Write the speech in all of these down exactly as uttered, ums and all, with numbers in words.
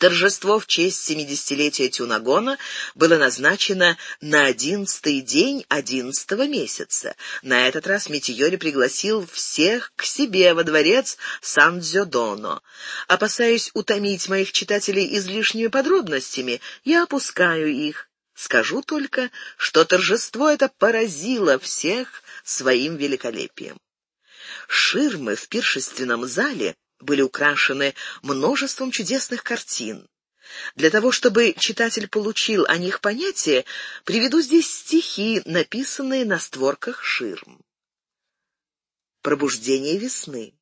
Торжество в честь семидесятилетия Тюнагона было назначено на одиннадцатый день одиннадцатого месяца. На этот раз Митийори пригласил всех к себе во дворец Сан-Дзёдоно. Опасаясь утомить моих читателей излишними подробностями, я опускаю их. Скажу только, что торжество это поразило всех своим великолепием. Ширмы в пиршественном зале были украшены множеством чудесных картин. Для того, чтобы читатель получил о них понятие, приведу здесь стихи, написанные на створках ширм. Пробуждение весны.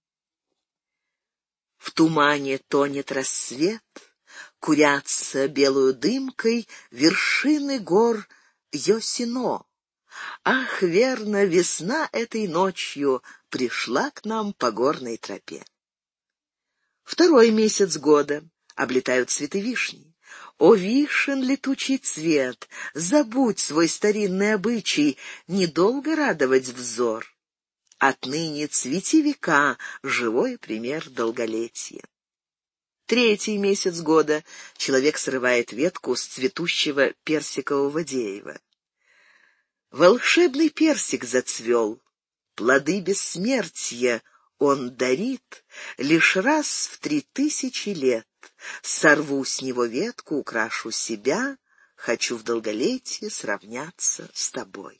В тумане тонет рассвет, курятся белую дымкой вершины гор Йосино. Ах, верно, весна этой ночью пришла к нам по горной тропе. Второй месяц года. Облетают цветы вишни. О, вишен летучий цвет, забудь свой старинный обычай, недолго радовать взор. Отныне цвети века, живой пример долголетия. Третий месяц года. Человек срывает ветку с цветущего персикового дерева. Волшебный персик зацвел, плоды бессмертия он дарит лишь раз в три тысячи лет. Сорву с него ветку, украшу себя, хочу в долголетие сравняться с тобой.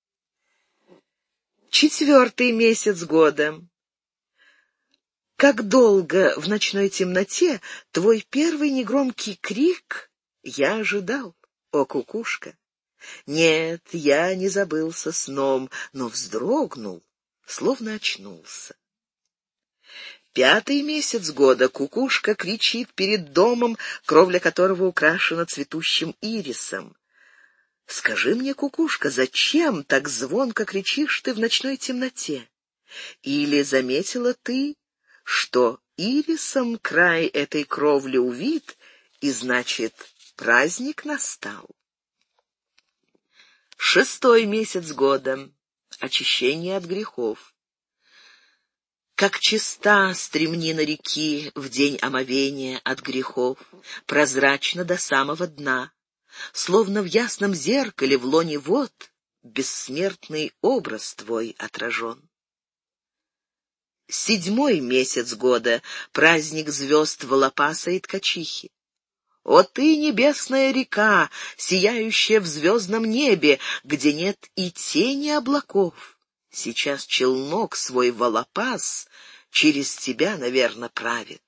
Четвертый месяц года. Как долго в ночной темноте твой первый негромкий крик я ожидал, о кукушка. Нет, я не забылся сном, но вздрогнул, словно очнулся. Пятый месяц года. Кукушка кричит перед домом, кровля которого украшена цветущим ирисом. Скажи мне, кукушка, зачем так звонко кричишь ты в ночной темноте? Или заметила ты, что ирисом край этой кровли увит, и значит, праздник настал? Шестой месяц года. Очищение от грехов. Как чиста стремнина реки в день омовения от грехов, прозрачно до самого дна, словно в ясном зеркале в лоне вод бессмертный образ твой отражен. Седьмой месяц года. Праздник звезд Волопаса и Ткачихи. О ты, небесная река, сияющая в звездном небе, где нет и тени облаков! Сейчас челнок свой Волопас через тебя, наверно, правит.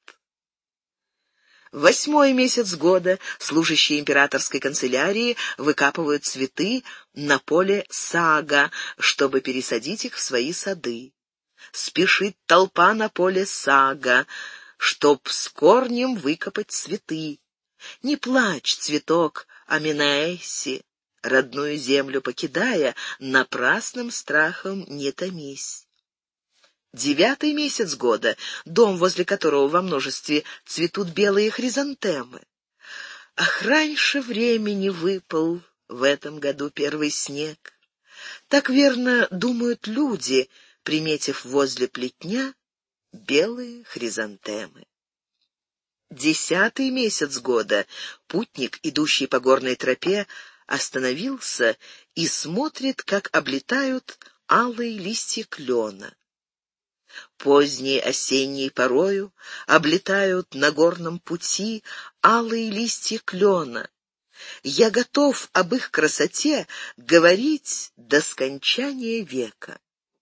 Восьмой месяц года. Служащие императорской канцелярии выкапывают цветы на поле Сага, чтобы пересадить их в свои сады. Спешит толпа на поле Сага, чтоб с корнем выкопать цветы. Не плачь, цветок Аминаэсси, родную землю покидая, напрасным страхом не томись. Девятый месяц года. Дом, возле которого во множестве цветут белые хризантемы. Ах, раньше времени выпал в этом году первый снег. Так верно думают люди, приметив возле плетня белые хризантемы. Десятый месяц года. Путник, идущий по горной тропе, остановился и смотрит, как облетают алые листья клена. Поздней осенней порою облетают на горном пути алые листья клена. Я готов об их красоте говорить до скончания века.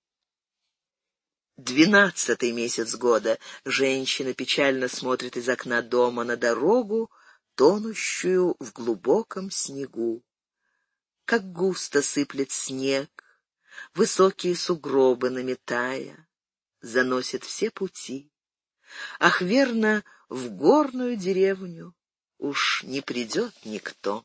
Двенадцатый месяц года. Женщина печально смотрит из окна дома на дорогу, тонущую в глубоком снегу. Как густо сыплет снег, высокие сугробы наметая, заносит все пути. Ах, верно, в горную деревню уж не придет никто.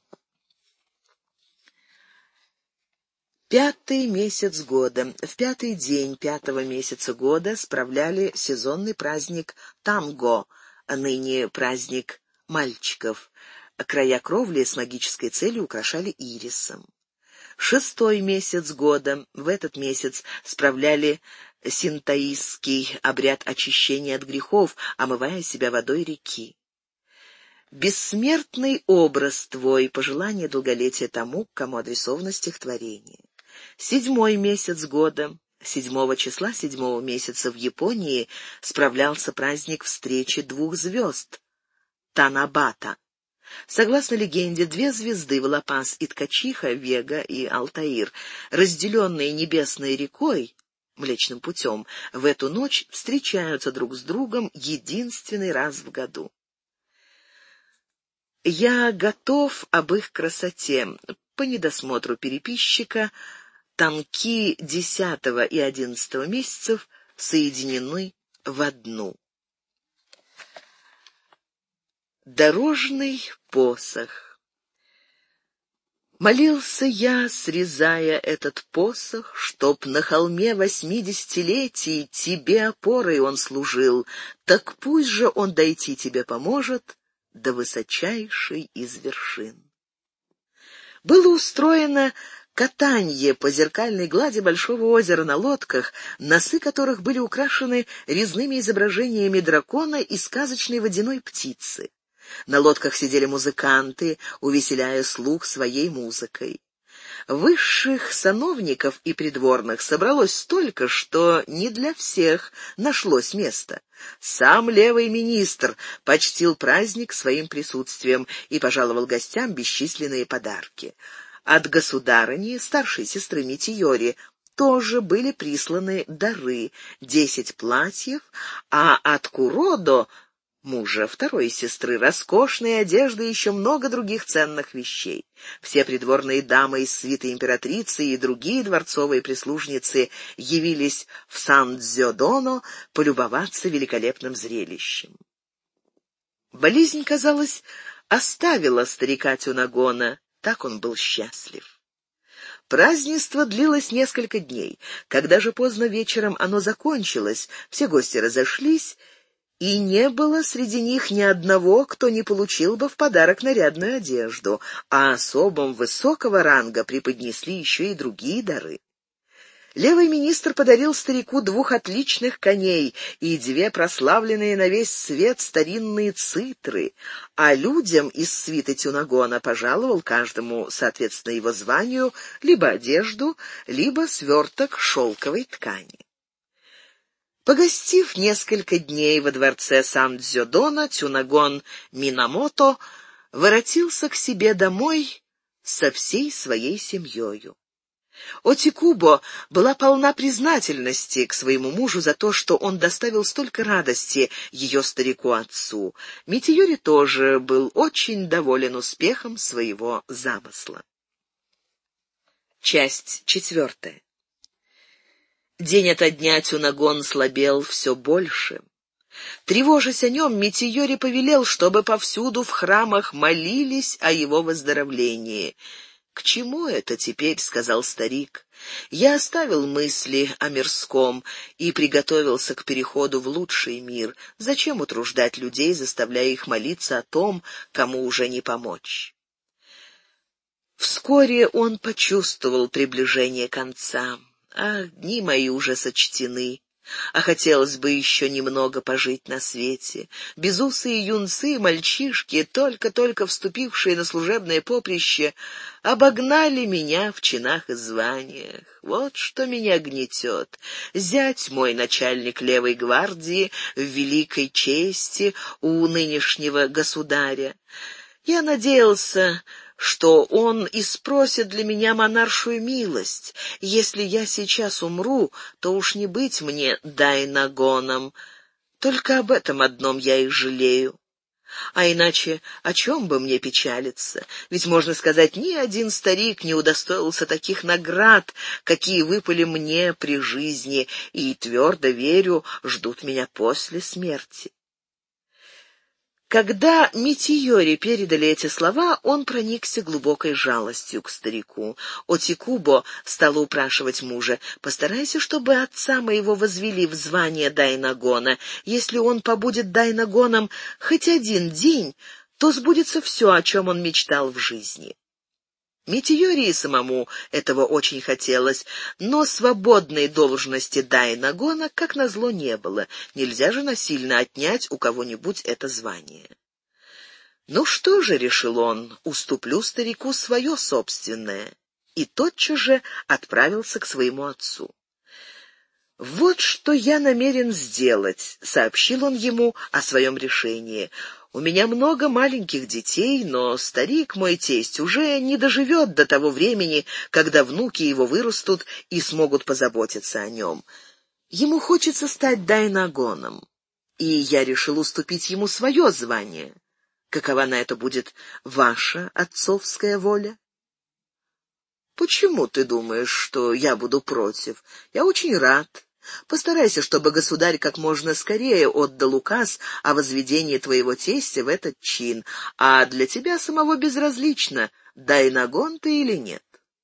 Пятый месяц года. В пятый день пятого месяца года справляли сезонный праздник Тамго, ныне праздник мальчиков. Края кровли с магической целью украшали ирисом. Шестой месяц года. В этот месяц справляли синтоистский обряд очищения от грехов, омывая себя водой реки. бессмертный образ твой, пожелание долголетия тому, к кому адресовано стихотворение. Седьмой месяц года, седьмого числа седьмого месяца в Японии справлялся праздник встречи двух звезд — Танабата. Согласно легенде, две звезды Волопас и Ткачиха, Вега и Алтаир, разделенные небесной рекой, Млечным путем, в эту ночь встречаются друг с другом единственный раз в году. Я готов об их красоте. По недосмотру переписчика танки десятого и одиннадцатого месяцев соединены в одну. Дорожный посох. Молился я, срезая этот посох, чтоб на холме восьмидесятилетий тебе опорой он служил, так пусть же он дойти тебе поможет до высочайшей из вершин. Было устроено катанье по зеркальной глади большого озера на лодках, носы которых были украшены резными изображениями дракона и сказочной водяной птицы. На лодках сидели музыканты, увеселяя слух своей музыкой. Высших сановников и придворных собралось столько, что не для всех нашлось место. Сам левый министр почтил праздник своим присутствием и пожаловал гостям бесчисленные подарки. От государыни, старшей сестры Митиори, тоже были присланы дары — десять платьев, а от Куродо, мужа второй сестры, роскошные одежды и еще много других ценных вещей. Все придворные дамы из свиты императрицы и другие дворцовые прислужницы явились в Сан-Дзёдоно полюбоваться великолепным зрелищем. Болезнь, казалось, оставила старика Тюнагона, так он был счастлив. Празднество длилось несколько дней. Когда же поздно вечером оно закончилось, все гости разошлись, и не было среди них ни одного, кто не получил бы в подарок нарядную одежду, а особам высокого ранга преподнесли еще и другие дары. Левый министр подарил старику двух отличных коней и две прославленные на весь свет старинные цитры, а людям из свиты Тюнагона пожаловал каждому, соответственно его званию, либо одежду, либо сверток шелковой ткани. Погостив несколько дней во дворце Сан-Дзёдоно, Тюнагон Минамото воротился к себе домой со всей своей семьёю. Отикубо была полна признательности к своему мужу за то, что он доставил столько радости ее старику-отцу. Митиори тоже был очень доволен успехом своего замысла. Часть четвертая. День ото дня Тюнагон слабел все больше. Тревожась о нем, Митиори повелел, чтобы повсюду в храмах молились о его выздоровлении. «К чему это теперь?» — сказал старик. «Я оставил мысли о мирском и приготовился к переходу в лучший мир. Зачем утруждать людей, заставляя их молиться о том, кому уже не помочь?» Вскоре он почувствовал приближение конца. «Ах, дни мои уже сочтены, а хотелось бы еще немного пожить на свете. Безусые юнцы и мальчишки, только-только вступившие на служебное поприще, обогнали меня в чинах и званиях. Вот что меня гнетет. Зять мой начальник левой гвардии в великой чести у нынешнего государя. Я надеялся, что он и спросит для меня монаршую милость. Если я сейчас умру, то уж не быть мне дайнагоном. Только об этом одном я и жалею. А иначе о чем бы мне печалиться? Ведь, можно сказать, ни один старик не удостоился таких наград, какие выпали мне при жизни, и, твердо верю, ждут меня после смерти». Когда Митиори передали эти слова, он проникся глубокой жалостью к старику. Отикубо стала упрашивать мужа: «Постарайся, чтобы отца моего возвели в звание дайнагона. Если он побудет дайнагоном хоть один день, то сбудется все, о чем он мечтал в жизни». Митиори самому этого очень хотелось, но свободной должности дайнагона, как назло, не было. Нельзя же насильно отнять у кого-нибудь это звание. Ну что же, решил он, уступлю старику свое собственное, и тотчас же отправился к своему отцу. «Вот что я намерен сделать», — сообщил он ему о своем решении. «У меня много маленьких детей, но старик, мой тесть, уже не доживет до того времени, когда внуки его вырастут и смогут позаботиться о нем. Ему хочется стать дайнагоном, и я решил уступить ему свое звание. Какова на это будет ваша отцовская воля?» «Почему ты думаешь, что я буду против? Я очень рад. Постарайся, чтобы государь как можно скорее отдал указ о возведении твоего тестя в этот чин, а для тебя самого безразлично, дайнагон ты или нет».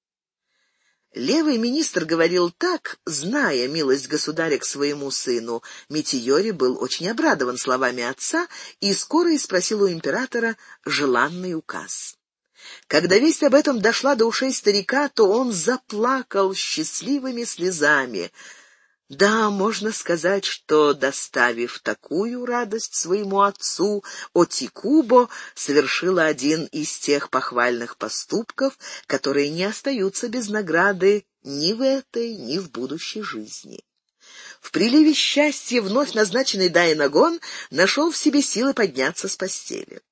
Левый министр говорил так, зная милость государя к своему сыну. Метиори был очень обрадован словами отца и скоро и спросил у императора желанный указ. Когда весть об этом дошла до ушей старика, то он заплакал счастливыми слезами. Да, можно сказать, что, доставив такую радость своему отцу, Отикубо совершила один из тех похвальных поступков, которые не остаются без награды ни в этой, ни в будущей жизни. В приливе счастья вновь назначенный дайнагон нашел в себе силы подняться с постели.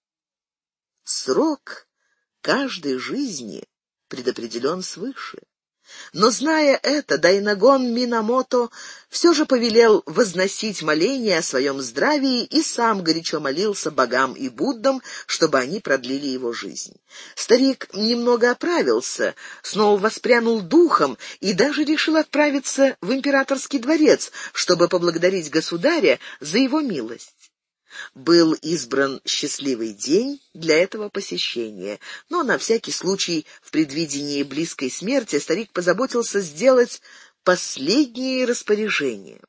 Срок каждой жизни предопределен свыше. Но, зная это, дайнагон Минамото все же повелел возносить моления о своем здравии и сам горячо молился богам и Буддам, чтобы они продлили его жизнь. Старик немного оправился, снова воспрянул духом и даже решил отправиться в императорский дворец, чтобы поблагодарить государя за его милость. Был избран счастливый день для этого посещения, но на всякий случай в предвидении близкой смерти старик позаботился сделать последние распоряжения.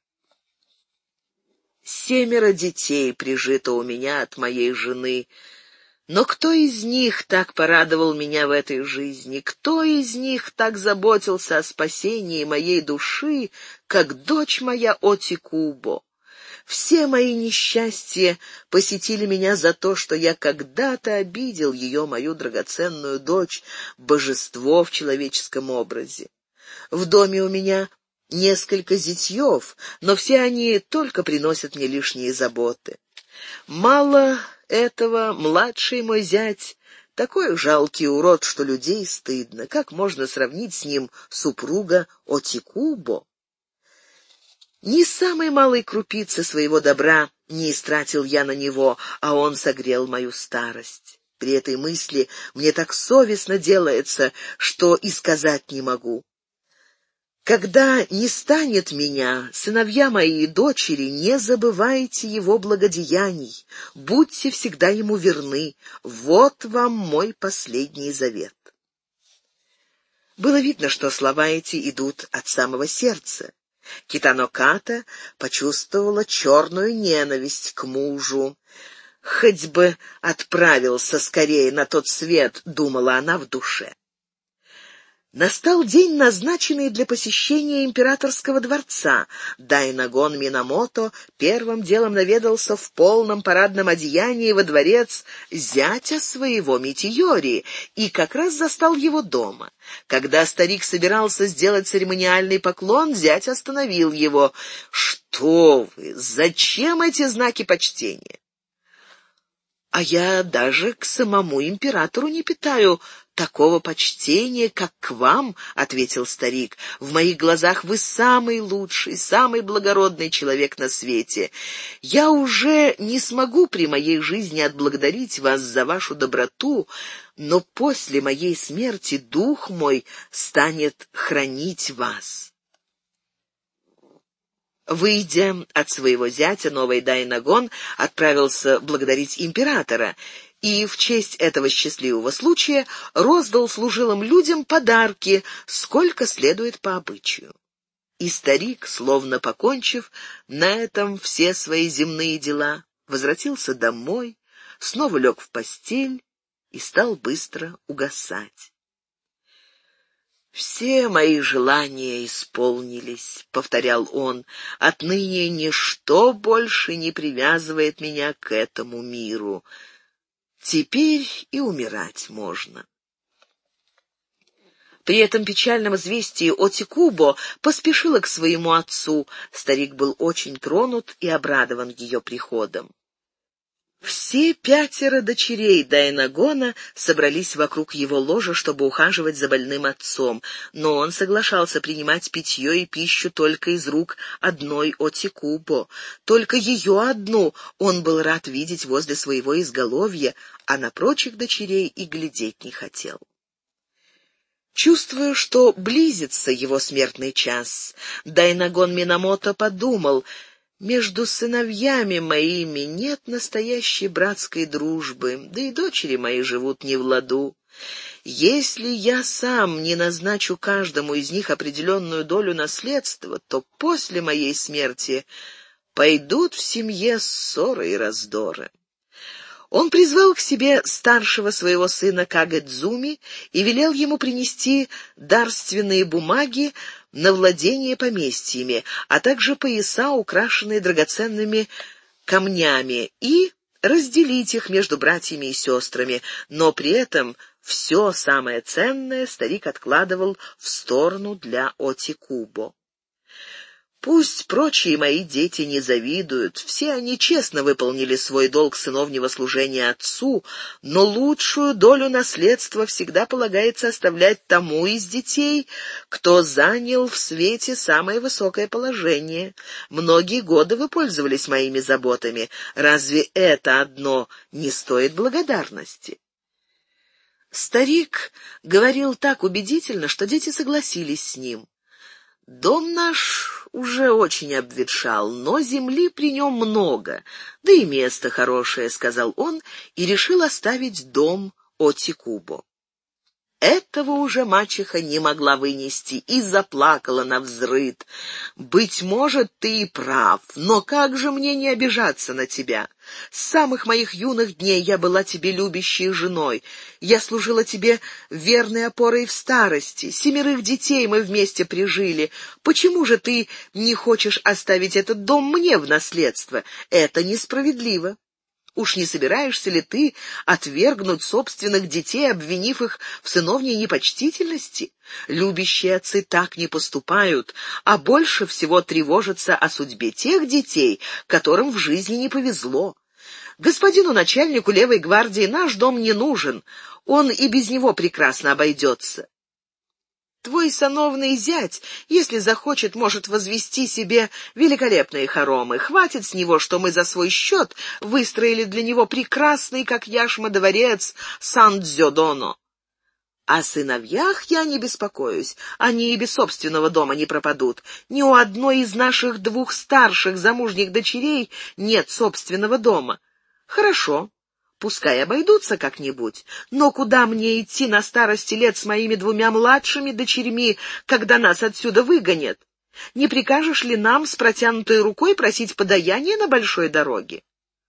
«Семеро детей прижито у меня от моей жены, но кто из них так порадовал меня в этой жизни, кто из них так заботился о спасении моей души, как дочь моя Отикубо? Все мои несчастья посетили меня за то, что я когда-то обидел ее, мою драгоценную дочь, божество в человеческом образе. В доме у меня несколько зятьев, но все они только приносят мне лишние заботы. Мало этого, младший мой зять — такой жалкий урод, что людей стыдно. Как можно сравнить с ним супруга Отикубо? Ни самой малой крупицы своего добра не истратил я на него, а он согрел мою старость. При этой мысли мне так совестно делается, что и сказать не могу. Когда не станет меня, сыновья мои и дочери, не забывайте его благодеяний, будьте всегда ему верны. Вот вам мой последний завет». Было видно, что слова эти идут от самого сердца. Китано Ката почувствовала черную ненависть к мужу. «Хоть бы отправился скорее на тот свет», — думала она в душе. Настал день, назначенный для посещения императорского дворца. Дайнагон Минамото первым делом наведался в полном парадном одеянии во дворец зятя своего Метиори и как раз застал его дома. Когда старик собирался сделать церемониальный поклон, зять остановил его. «Что вы? Зачем эти знаки почтения?» «А я даже к самому императору не питаю такого почтения, как к вам», — ответил старик. «В моих глазах вы самый лучший, самый благородный человек на свете. Я уже не смогу при моей жизни отблагодарить вас за вашу доброту, но после моей смерти дух мой станет хранить вас». Выйдя от своего зятя, новый дайнагон отправился благодарить императора и в честь этого счастливого случая роздал служилым людям подарки, сколько следует по обычаю. И старик, словно покончив на этом все свои земные дела, возвратился домой, снова лег в постель и стал быстро угасать. «Все мои желания исполнились», — повторял он, — «отныне ничто больше не привязывает меня к этому миру. Теперь и умирать можно». При этом печальном известии Отикубо поспешила к своему отцу. Старик был очень тронут и обрадован ее приходом. Все пятеро дочерей Дайнагона собрались вокруг его ложа, чтобы ухаживать за больным отцом, но он соглашался принимать питье и пищу только из рук одной Отикубо. Только ее одну он был рад видеть возле своего изголовья, а на прочих дочерей и глядеть не хотел. Чувствуя, что близится его смертный час, Дайнагон Минамото подумал: между сыновьями моими нет настоящей братской дружбы, да и дочери мои живут не в ладу. Если я сам не назначу каждому из них определенную долю наследства, то после моей смерти пойдут в семье ссоры и раздоры. Он призвал к себе старшего своего сына Кагэдзуми и велел ему принести дарственные бумаги на владение поместьями, а также пояса, украшенные драгоценными камнями, и разделить их между братьями и сестрами, но при этом все самое ценное старик откладывал в сторону для Отикубо. Пусть прочие мои дети не завидуют, все они честно выполнили свой долг сыновнего служения отцу, но лучшую долю наследства всегда полагается оставлять тому из детей, кто занял в свете самое высокое положение. Многие годы вы пользовались моими заботами. Разве это одно не стоит благодарности?» Старик говорил так убедительно, что дети согласились с ним. «Дом наш уже очень обветшал, но земли при нем много, да и место хорошее», — сказал он, и решил оставить дом Отикубо. Этого уже мачеха не могла вынести и заплакала навзрыд. «Быть может, ты и прав, но как же мне не обижаться на тебя? С самых моих юных дней я была тебе любящей женой. Я служила тебе верной опорой в старости. Семерых детей мы вместе прижили. Почему же ты не хочешь оставить этот дом мне в наследство? Это несправедливо. Уж не собираешься ли ты отвергнуть собственных детей, обвинив их в сыновней непочтительности? Любящие отцы так не поступают, а больше всего тревожатся о судьбе тех детей, которым в жизни не повезло. Господину начальнику левой гвардии наш дом не нужен, он и без него прекрасно обойдется. Твой сановный зять, если захочет, может возвести себе великолепные хоромы. Хватит с него, что мы за свой счет выстроили для него прекрасный, как яшма, дворец Сан-Дзёдоно. О сыновьях я не беспокоюсь, они и без собственного дома не пропадут. Ни у одной из наших двух старших замужних дочерей нет собственного дома. Хорошо. Пускай обойдутся как-нибудь, но куда мне идти на старости лет с моими двумя младшими дочерьми, когда нас отсюда выгонят? Не прикажешь ли нам с протянутой рукой просить подаяния на большой дороге?»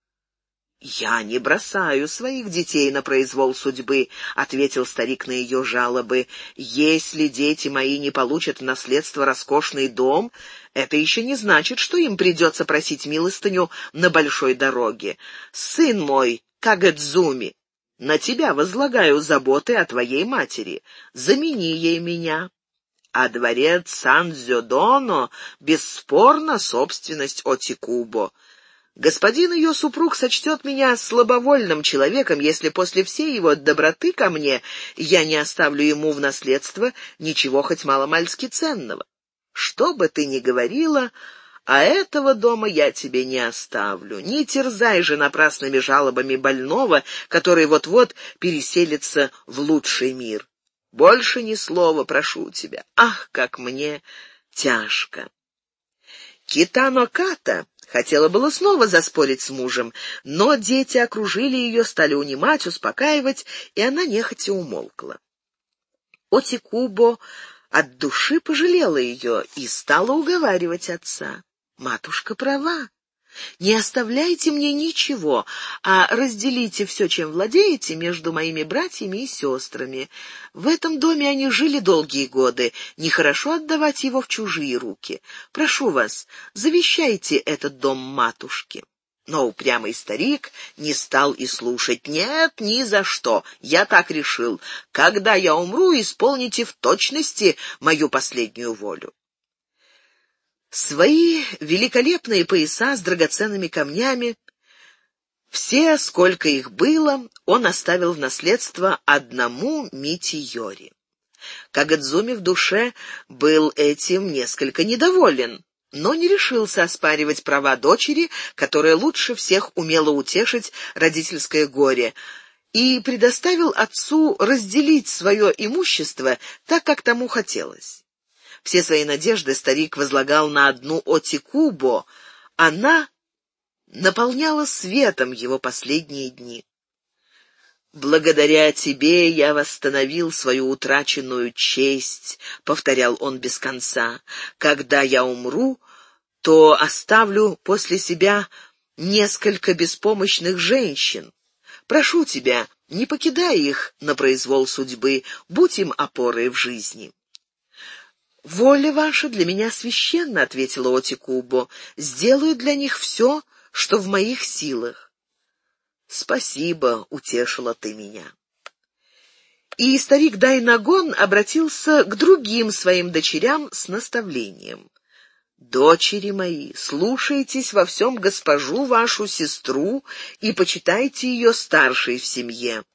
«Я не бросаю своих детей на произвол судьбы», — ответил старик на ее жалобы. «Если дети мои не получат в наследство роскошный дом, это еще не значит, что им придется просить милостыню на большой дороге. Сын мой, Кагэдзуми, на тебя возлагаю заботы о твоей матери. Замени ей меня. А дворец Сан-Дзёдоно бесспорно собственность Отикубо. Господин ее супруг сочтет меня слабовольным человеком, если после всей его доброты ко мне я не оставлю ему в наследство ничего хоть маломальски ценного. Что бы ты ни говорила, а этого дома я тебе не оставлю. Не терзай же напрасными жалобами больного, который вот-вот переселится в лучший мир. Больше ни слова, прошу тебя. Ах, как мне тяжко!» Китано Ката хотела было снова заспорить с мужем, но дети окружили ее, стали унимать, успокаивать, и она нехотя умолкла. Отикубо от души пожалела ее и стала уговаривать отца. «Матушка права. Не оставляйте мне ничего, а разделите все, чем владеете, между моими братьями и сестрами. В этом доме они жили долгие годы, нехорошо отдавать его в чужие руки. Прошу вас, завещайте этот дом матушке». Но упрямый старик не стал и слушать. «Нет, ни за что. Я так решил. Когда я умру, исполните в точности мою последнюю волю». Свои великолепные пояса с драгоценными камнями, все, сколько их было, он оставил в наследство одному Митийори. Кагадзуми в душе был этим несколько недоволен, но не решился оспаривать права дочери, которая лучше всех умела утешить родительское горе, и предоставил отцу разделить свое имущество так, как тому хотелось. Все свои надежды старик возлагал на одну Отикубо, она наполняла светом его последние дни. «Благодаря тебе я восстановил свою утраченную честь», — повторял он без конца. «Когда я умру, то оставлю после себя несколько беспомощных женщин. Прошу тебя, не покидай их на произвол судьбы, будь им опорой в жизни». «Воля ваша для меня священна», — ответила Отикубо. «Сделаю для них все, что в моих силах». «Спасибо, утешила ты меня». И старик Дайнагон обратился к другим своим дочерям с наставлением. «Дочери мои, слушайтесь во всем госпожу вашу сестру и почитайте ее старшей в семье.